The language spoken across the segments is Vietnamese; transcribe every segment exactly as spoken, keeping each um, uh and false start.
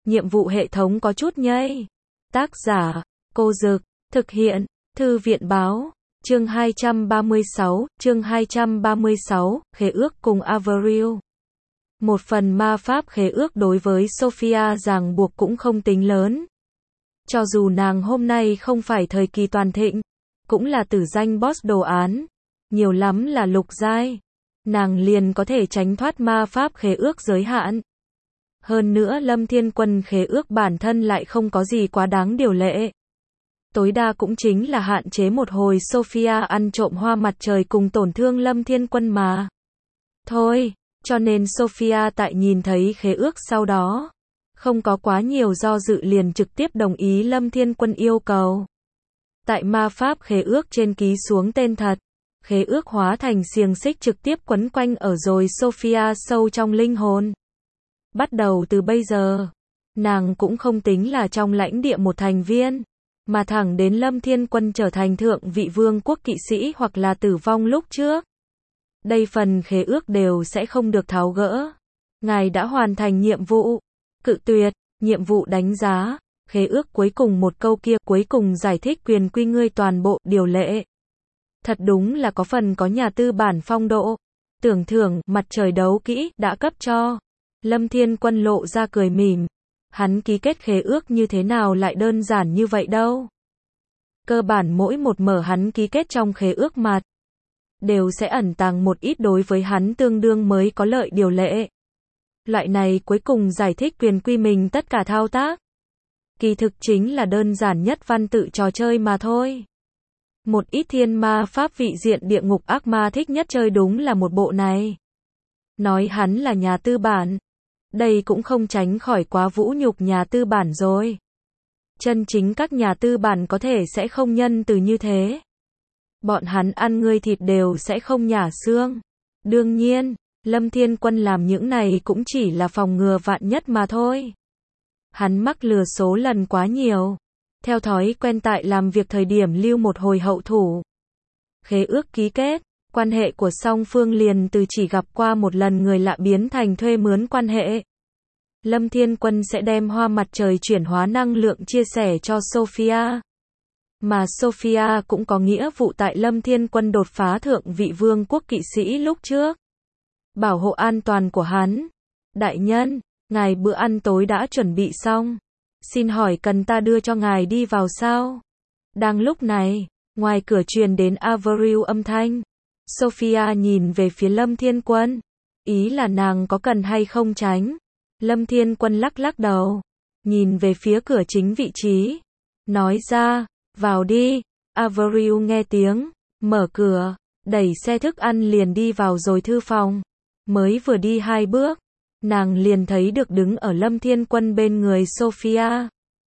nhiệm vụ hệ thống có chút nhây. Tác giả, Cô Dực, thực hiện, Thư viện Báo, chương hai trăm ba mươi sáu, chương hai trăm ba mươi sáu, khế ước cùng Avril. Một phần ma pháp khế ước đối với Sophia ràng buộc cũng không tính lớn. Cho dù nàng hôm nay không phải thời kỳ toàn thịnh, cũng là tử danh boss đồ án, nhiều lắm là lục giai, nàng liền có thể tránh thoát ma pháp khế ước giới hạn. Hơn nữa Lâm Thiên Quân khế ước bản thân lại không có gì quá đáng điều lệ. Tối đa cũng chính là hạn chế một hồi Sophia ăn trộm hoa mặt trời cùng tổn thương Lâm Thiên Quân mà. Thôi, cho nên Sophia tại nhìn thấy khế ước sau đó, không có quá nhiều do dự liền trực tiếp đồng ý Lâm Thiên Quân yêu cầu. Tại ma pháp khế ước trên ký xuống tên thật, khế ước hóa thành xiềng xích trực tiếp quấn quanh ở rồi Sophia sâu trong linh hồn. Bắt đầu từ bây giờ, nàng cũng không tính là trong lãnh địa một thành viên, mà thẳng đến Lâm Thiên Quân trở thành thượng vị vương quốc kỵ sĩ hoặc là tử vong lúc trước. Đây phần khế ước đều sẽ không được tháo gỡ. Ngài đã hoàn thành nhiệm vụ. Cự tuyệt, nhiệm vụ đánh giá, khế ước cuối cùng một câu kia cuối cùng giải thích quyền quy ngươi toàn bộ điều lệ. Thật đúng là có phần có nhà tư bản phong độ. Tưởng thưởng, mặt trời đấu kỹ, đã cấp cho. Lâm Thiên Quân lộ ra cười mỉm. Hắn ký kết khế ước như thế nào lại đơn giản như vậy đâu. Cơ bản mỗi một mở hắn ký kết trong khế ước mặt, đều sẽ ẩn tàng một ít đối với hắn tương đương mới có lợi điều lệ. Loại này cuối cùng giải thích quyền quy mình tất cả thao tác. Kỳ thực chính là đơn giản nhất văn tự trò chơi mà thôi. Một ít thiên ma pháp vị diện địa ngục ác ma thích nhất chơi đúng là một bộ này. Nói hắn là nhà tư bản. Đây cũng không tránh khỏi quá vũ nhục nhà tư bản rồi. Chân chính các nhà tư bản có thể sẽ không nhân từ như thế. Bọn hắn ăn ngươi thịt đều sẽ không nhả xương. Đương nhiên, Lâm Thiên Quân làm những này cũng chỉ là phòng ngừa vạn nhất mà thôi. Hắn mắc lừa số lần quá nhiều. Theo thói quen tại làm việc thời điểm lưu một hồi hậu thủ. Khế ước ký kết, quan hệ của song phương liền từ chỉ gặp qua một lần người lạ biến thành thuê mướn quan hệ. Lâm Thiên Quân sẽ đem hoa mặt trời chuyển hóa năng lượng chia sẻ cho Sophia. Mà Sophia cũng có nghĩa vụ tại Lâm Thiên Quân đột phá thượng vị vương quốc kỵ sĩ lúc trước. Bảo hộ an toàn của hắn. Đại nhân, ngài bữa ăn tối đã chuẩn bị xong. Xin hỏi cần ta đưa cho ngài đi vào sao? Đang lúc này, ngoài cửa truyền đến Avril âm thanh. Sophia nhìn về phía Lâm Thiên Quân. Ý là nàng có cần hay không tránh. Lâm Thiên Quân lắc lắc đầu. Nhìn về phía cửa chính vị trí. Nói ra, vào đi. Avril nghe tiếng, mở cửa, đẩy xe thức ăn liền đi vào rồi thư phòng. Mới vừa đi hai bước, nàng liền thấy được đứng ở Lâm Thiên Quân bên người Sophia.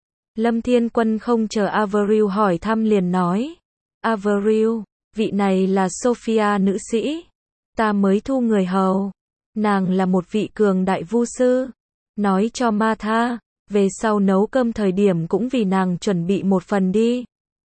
Lâm Thiên Quân không chờ Avril hỏi thăm liền nói. Avril, vị này là Sophia nữ sĩ. Ta mới thu người hầu. Nàng là một vị cường đại vu sư. Nói cho Martha, về sau nấu cơm thời điểm cũng vì nàng chuẩn bị một phần đi.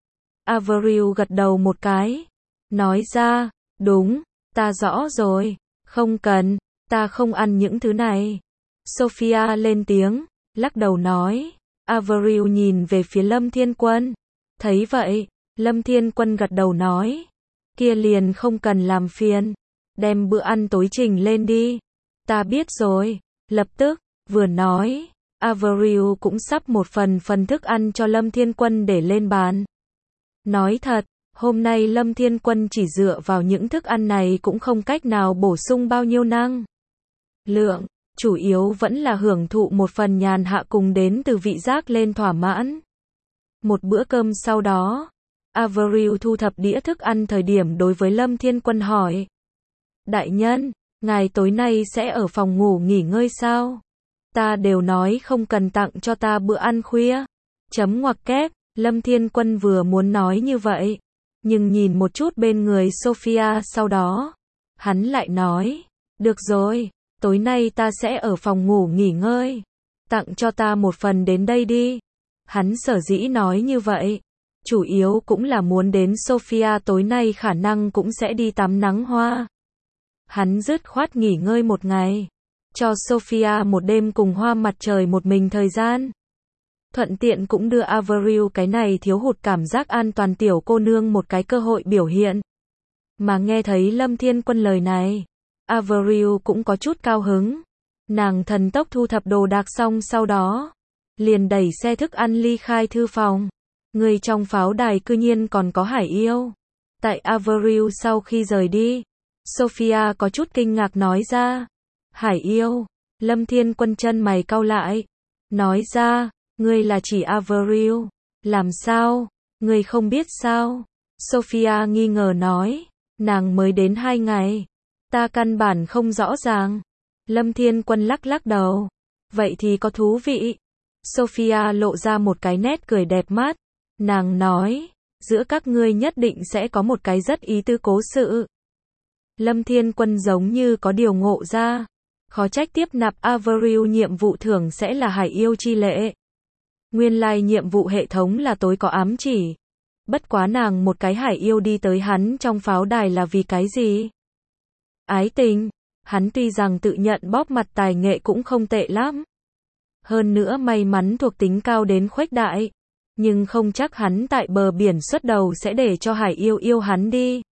Avril gật đầu một cái. Nói ra, đúng, ta rõ rồi. Không cần, ta không ăn những thứ này. Sophia lên tiếng, lắc đầu nói. Avril nhìn về phía Lâm Thiên Quân. Thấy vậy, Lâm Thiên Quân gật đầu nói. Kia liền không cần làm phiền. Đem bữa ăn tối trình lên đi. Ta biết rồi. Lập tức, vừa nói, Avril cũng sắp một phần phần thức ăn cho Lâm Thiên Quân để lên bàn. Nói thật, hôm nay Lâm Thiên Quân chỉ dựa vào những thức ăn này cũng không cách nào bổ sung bao nhiêu năng lượng, chủ yếu vẫn là hưởng thụ một phần nhàn hạ cùng đến từ vị giác lên thỏa mãn. Một bữa cơm sau đó, Avril thu thập đĩa thức ăn thời điểm đối với Lâm Thiên Quân hỏi. Đại nhân, ngài tối nay sẽ ở phòng ngủ nghỉ ngơi sao? Ta đều nói không cần tặng cho ta bữa ăn khuya. Chấm ngoặc kép, Lâm Thiên Quân vừa muốn nói như vậy. Nhưng nhìn một chút bên người Sophia sau đó. Hắn lại nói. Được rồi, tối nay ta sẽ ở phòng ngủ nghỉ ngơi. Tặng cho ta một phần đến đây đi. Hắn sở dĩ nói như vậy. Chủ yếu cũng là muốn đến Sophia tối nay khả năng cũng sẽ đi tắm nắng hoa. Hắn dứt khoát nghỉ ngơi một ngày. cho Sophia một đêm cùng Hoa Mặt Trời một mình thời gian. Thuận tiện cũng đưa Avril cái này thiếu hụt cảm giác an toàn tiểu cô nương một cái cơ hội biểu hiện. Mà nghe thấy Lâm Thiên Quân lời này, Avril cũng có chút cao hứng. Nàng thần tốc thu thập đồ đạc xong sau đó, liền đẩy xe thức ăn ly khai thư phòng. Người trong pháo đài cư nhiên còn có hải yêu. Tại Avril sau khi rời đi, Sophia có chút kinh ngạc nói ra. Hải yêu? Lâm Thiên Quân chân mày cau lại. Nói ra, ngươi là chỉ Avril. Làm sao? Ngươi không biết sao? Sophia nghi ngờ nói. Nàng mới đến hai ngày. Ta căn bản không rõ ràng. Lâm Thiên Quân lắc lắc đầu. Vậy thì có thú vị. Sophia lộ ra một cái nét cười đẹp mắt. Nàng nói, giữa các ngươi nhất định sẽ có một cái rất ý tứ cố sự. Lâm Thiên Quân giống như có điều ngộ ra. Khó trách tiếp nạp Avril nhiệm vụ thưởng sẽ là hải yêu chi lệ. Nguyên lai nhiệm vụ hệ thống là tối có ám chỉ. Bất quá nàng một cái hải yêu đi tới hắn trong pháo đài là vì cái gì? Ái tình. Hắn tuy rằng tự nhận bóp mặt tài nghệ cũng không tệ lắm. Hơn nữa may mắn thuộc tính cao đến khuếch đại. Nhưng không chắc hắn tại bờ biển xuất đầu sẽ để cho hải yêu yêu hắn đi.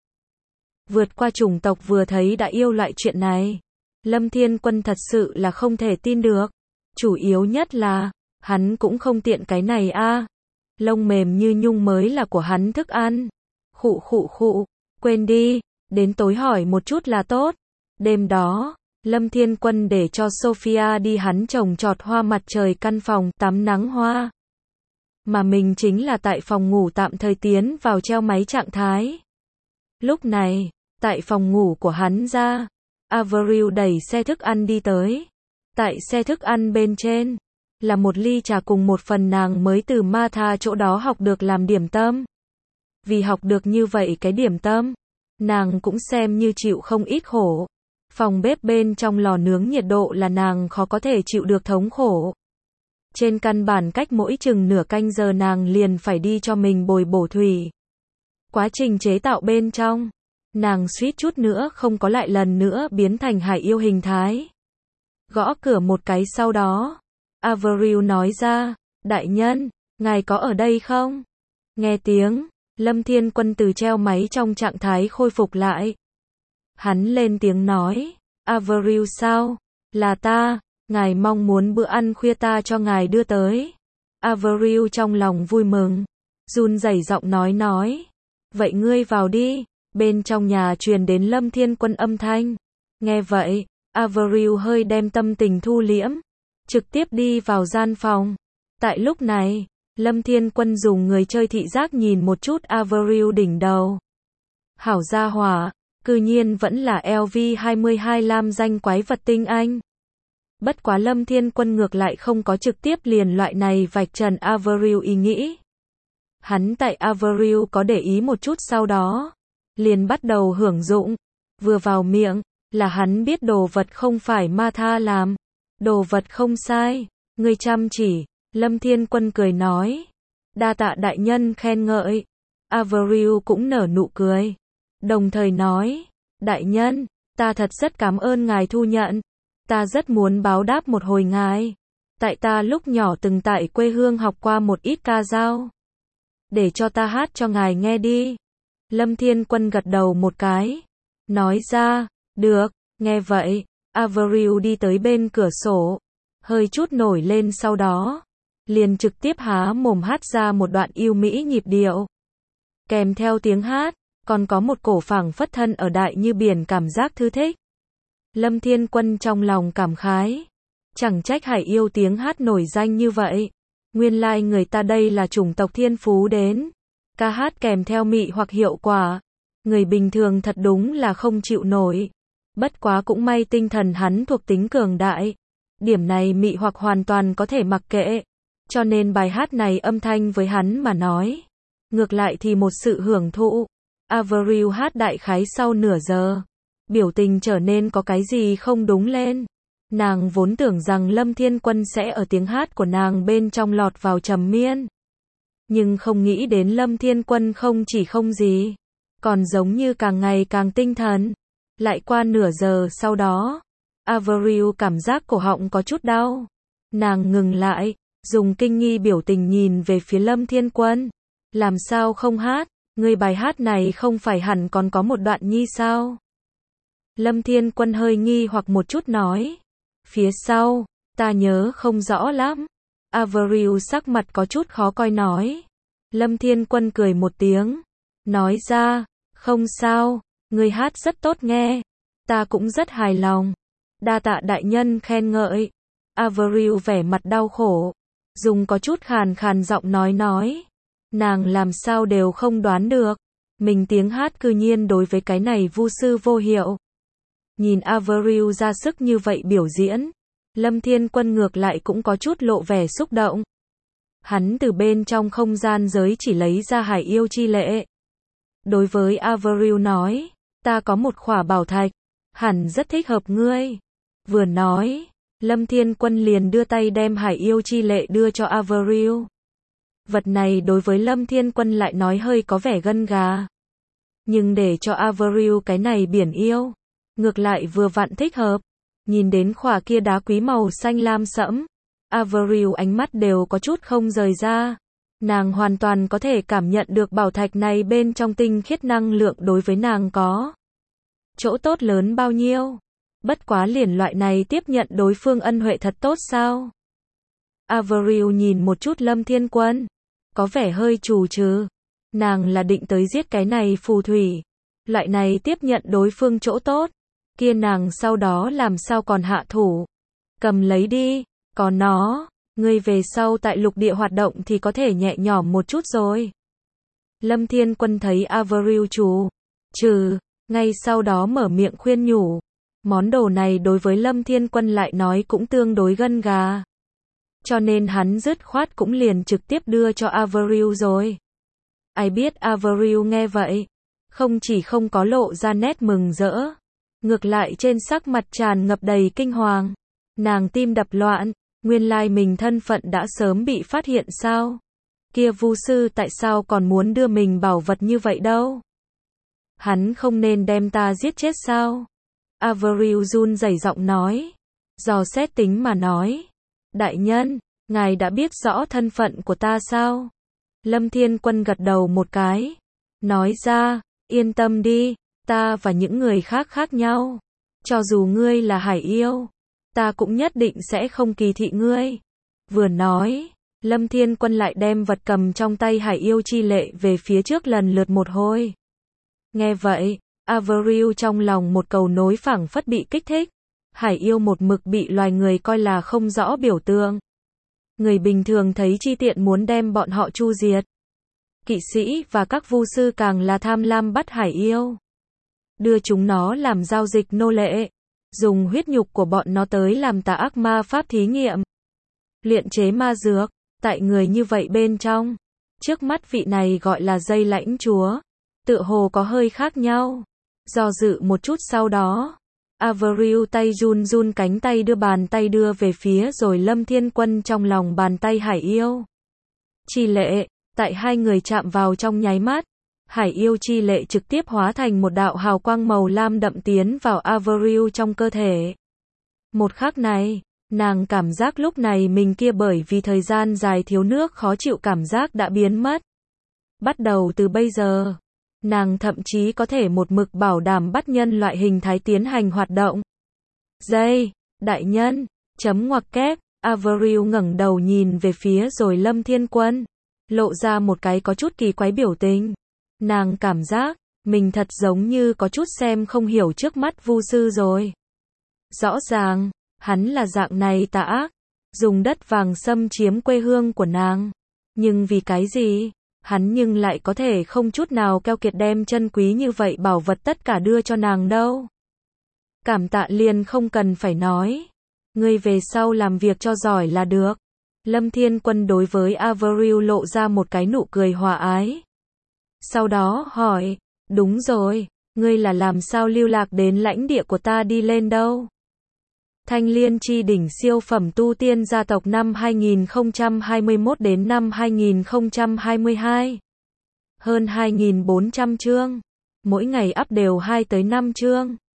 Vượt qua chủng tộc vừa thấy đã yêu loại chuyện này. Lâm Thiên Quân thật sự là không thể tin được. Chủ yếu nhất là, hắn cũng không tiện cái này a. Lông mềm như nhung mới là của hắn thức ăn. Khụ khụ khụ, quên đi, đến tối hỏi một chút là tốt. Đêm đó, Lâm Thiên Quân để cho Sophia đi hắn trồng trọt Hoa Mặt Trời căn phòng tắm nắng hoa. Mà mình chính là tại phòng ngủ tạm thời tiến vào treo máy trạng thái. Lúc này, tại phòng ngủ của hắn ra, Avril đẩy xe thức ăn đi tới. Tại xe thức ăn bên trên, là một ly trà cùng một phần nàng mới từ Martha chỗ đó học được làm điểm tâm. Vì học được như vậy cái điểm tâm, nàng cũng xem như chịu không ít khổ. Phòng bếp bên trong lò nướng nhiệt độ là nàng khó có thể chịu được thống khổ. Trên căn bản cách mỗi chừng nửa canh giờ nàng liền phải đi cho mình bồi bổ thủy. Quá trình chế tạo bên trong, nàng suýt chút nữa không có lại lần nữa biến thành hải yêu hình thái. Gõ cửa một cái sau đó, Avril nói ra, đại nhân, ngài có ở đây không? Nghe tiếng, Lâm Thiên Quân từ treo máy trong trạng thái khôi phục lại. Hắn lên tiếng nói, Avril sao? Là ta, ngài mong muốn bữa ăn khuya ta cho ngài đưa tới. Avril trong lòng vui mừng, run rẩy giọng nói nói, vậy ngươi vào đi. Bên trong nhà truyền đến Lâm Thiên Quân âm thanh. Nghe vậy, Avril hơi đem tâm tình thu liễm, trực tiếp đi vào gian phòng. Tại lúc này, Lâm Thiên Quân dùng người chơi thị giác nhìn một chút Avril đỉnh đầu. Hảo gia hỏa, cư nhiên vẫn là L V hai mươi hai lam danh quái vật tinh anh. Bất quá Lâm Thiên Quân ngược lại không có trực tiếp liền loại này vạch trần Avril ý nghĩ. Hắn tại Avril có để ý một chút sau đó, liền bắt đầu hưởng dụng. Vừa vào miệng, là hắn biết đồ vật không phải Martha làm. Đồ vật không sai, ngươi chăm chỉ. Lâm Thiên Quân cười nói. Đa tạ đại nhân khen ngợi. Avril cũng nở nụ cười. Đồng thời nói, đại nhân, ta thật rất cảm ơn ngài thu nhận. Ta rất muốn báo đáp một hồi ngài. Tại ta lúc nhỏ từng tại quê hương học qua một ít ca dao. Để cho ta hát cho ngài nghe đi. Lâm Thiên Quân gật đầu một cái. Nói ra, được, nghe vậy, Avril đi tới bên cửa sổ. Hơi chút nổi lên sau đó. Liền trực tiếp há mồm hát ra một đoạn yêu mỹ nhịp điệu. Kèm theo tiếng hát, còn có một cổ phảng phất thân ở đại như biển cảm giác thư thích. Lâm Thiên Quân trong lòng cảm khái. Chẳng trách hải yêu tiếng hát nổi danh như vậy. Nguyên lai người ta đây là chủng tộc thiên phú đến. Ca hát kèm theo mị hoặc hiệu quả. Người bình thường thật đúng là không chịu nổi. Bất quá cũng may tinh thần hắn thuộc tính cường đại. Điểm này mị hoặc hoàn toàn có thể mặc kệ. Cho nên bài hát này âm thanh với hắn mà nói. Ngược lại thì một sự hưởng thụ. Avril hát đại khái sau nửa giờ. Biểu tình trở nên có cái gì không đúng lên. Nàng vốn tưởng rằng Lâm Thiên Quân sẽ ở tiếng hát của nàng bên trong lọt vào trầm miên. Nhưng không nghĩ đến Lâm Thiên Quân không chỉ không gì. Còn giống như càng ngày càng tinh thần. Lại qua nửa giờ sau đó. Avril cảm giác cổ họng có chút đau. Nàng ngừng lại, dùng kinh nghi biểu tình nhìn về phía Lâm Thiên Quân. Làm sao không hát, người bài hát này không phải hẳn còn có một đoạn nhi sao? Lâm Thiên Quân hơi nghi hoặc một chút nói. Phía sau, ta nhớ không rõ lắm. Avril sắc mặt có chút khó coi nói. Lâm Thiên Quân cười một tiếng. Nói ra, không sao, người hát rất tốt nghe. Ta cũng rất hài lòng. Đa tạ đại nhân khen ngợi. Avril vẻ mặt đau khổ. Dùng có chút khàn khàn giọng nói nói. Nàng làm sao đều không đoán được. Mình tiếng hát cư nhiên đối với cái này vu sư vô hiệu. Nhìn Avril ra sức như vậy biểu diễn. Lâm Thiên Quân ngược lại cũng có chút lộ vẻ xúc động. Hắn từ bên trong không gian giới chỉ lấy ra hải yêu chi lệ. Đối với Avril nói. Ta có một khỏa bảo thạch. Hẳn rất thích hợp ngươi. Vừa nói. Lâm Thiên Quân liền đưa tay đem hải yêu chi lệ đưa cho Avril. Vật này đối với Lâm Thiên Quân lại nói hơi có vẻ gân gà. Nhưng để cho Avril cái này biển yêu. Ngược lại vừa vặn thích hợp. Nhìn đến khỏa kia đá quý màu xanh lam sẫm. Avril ánh mắt đều có chút không rời ra. Nàng hoàn toàn có thể cảm nhận được bảo thạch này bên trong tinh khiết năng lượng đối với nàng có. Chỗ tốt lớn bao nhiêu. Bất quá liền loại này tiếp nhận đối phương ân huệ thật tốt sao? Avril nhìn một chút Lâm Thiên Quân. Có vẻ hơi trù trừ. Nàng là định tới giết cái này phù thủy. Loại này tiếp nhận đối phương chỗ tốt. Kia nàng sau đó làm sao còn hạ thủ. Cầm lấy đi. Có nó. Ngươi về sau tại lục địa hoạt động thì có thể nhẹ nhõm một chút rồi. Lâm Thiên Quân thấy Avril trù trừ. Ngay sau đó mở miệng khuyên nhủ. Món đồ này đối với Lâm Thiên Quân lại nói cũng tương đối gân gà. Cho nên hắn dứt khoát cũng liền trực tiếp đưa cho Avril rồi. Ai biết Avril nghe vậy. Không chỉ không có lộ ra nét mừng rỡ. Ngược lại trên sắc mặt tràn ngập đầy kinh hoàng. Nàng tim đập loạn. Nguyên lai mình thân phận đã sớm bị phát hiện sao? Kia vu sư tại sao còn muốn đưa mình bảo vật như vậy đâu? Hắn không nên đem ta giết chết sao? Avril run rẩy giọng nói. Dò xét tính mà nói. Đại nhân, ngài đã biết rõ thân phận của ta sao? Lâm Thiên Quân gật đầu một cái. Nói ra, yên tâm đi, ta và những người khác khác nhau. Cho dù ngươi là hải yêu, ta cũng nhất định sẽ không kỳ thị ngươi. Vừa nói, Lâm Thiên Quân lại đem vật cầm trong tay hải yêu chi lệ về phía trước lần lượt một hồi. Nghe vậy, Avril trong lòng một cầu nối phảng phất bị kích thích. Hải yêu một mực bị loài người coi là không rõ biểu tượng. Người bình thường thấy chi tiện muốn đem bọn họ chu diệt. Kỵ sĩ và các vu sư càng là tham lam bắt hải yêu. Đưa chúng nó làm giao dịch nô lệ. Dùng huyết nhục của bọn nó tới làm tà ác ma pháp thí nghiệm. Luyện chế ma dược. Tại người như vậy bên trong. Trước mắt vị này gọi là dây lãnh chúa. Tựa hồ có hơi khác nhau. Do dự một chút sau đó. Avril tay run run cánh tay đưa bàn tay đưa về phía rồi Lâm Thiên Quân trong lòng bàn tay hải yêu. Chi lệ, tại hai người chạm vào trong nháy mắt. Hải yêu chi lệ trực tiếp hóa thành một đạo hào quang màu lam đậm tiến vào Avril trong cơ thể. Một khắc này, nàng cảm giác lúc này mình kia bởi vì thời gian dài thiếu nước khó chịu cảm giác đã biến mất. Bắt đầu từ bây giờ, nàng thậm chí có thể một mực bảo đảm bắt nhân loại hình thái tiến hành hoạt động. Dây, đại nhân, chấm ngoặc kép, Avril ngẩng đầu nhìn về phía rồi Lâm Thiên Quân, lộ ra một cái có chút kỳ quái biểu tình. Nàng cảm giác, mình thật giống như có chút xem không hiểu trước mắt vu sư rồi. Rõ ràng, hắn là dạng này tà ác, dùng đất vàng xâm chiếm quê hương của nàng. Nhưng vì cái gì? Hắn nhưng lại có thể không chút nào keo kiệt đem chân quý như vậy bảo vật tất cả đưa cho nàng đâu. Cảm tạ liền không cần phải nói. Ngươi về sau làm việc cho giỏi là được. Lâm Thiên Quân đối với Avril lộ ra một cái nụ cười hòa ái. Sau đó hỏi, đúng rồi, ngươi là làm sao lưu lạc đến lãnh địa của ta đi lên đâu? Thanh Liên Chi đỉnh siêu phẩm tu tiên gia tộc năm hai nghìn không trăm hai mươi mốt đến năm hai nghìn không trăm hai mươi hai. Hơn hai nghìn bốn trăm chương. Mỗi ngày up đều hai tới năm chương.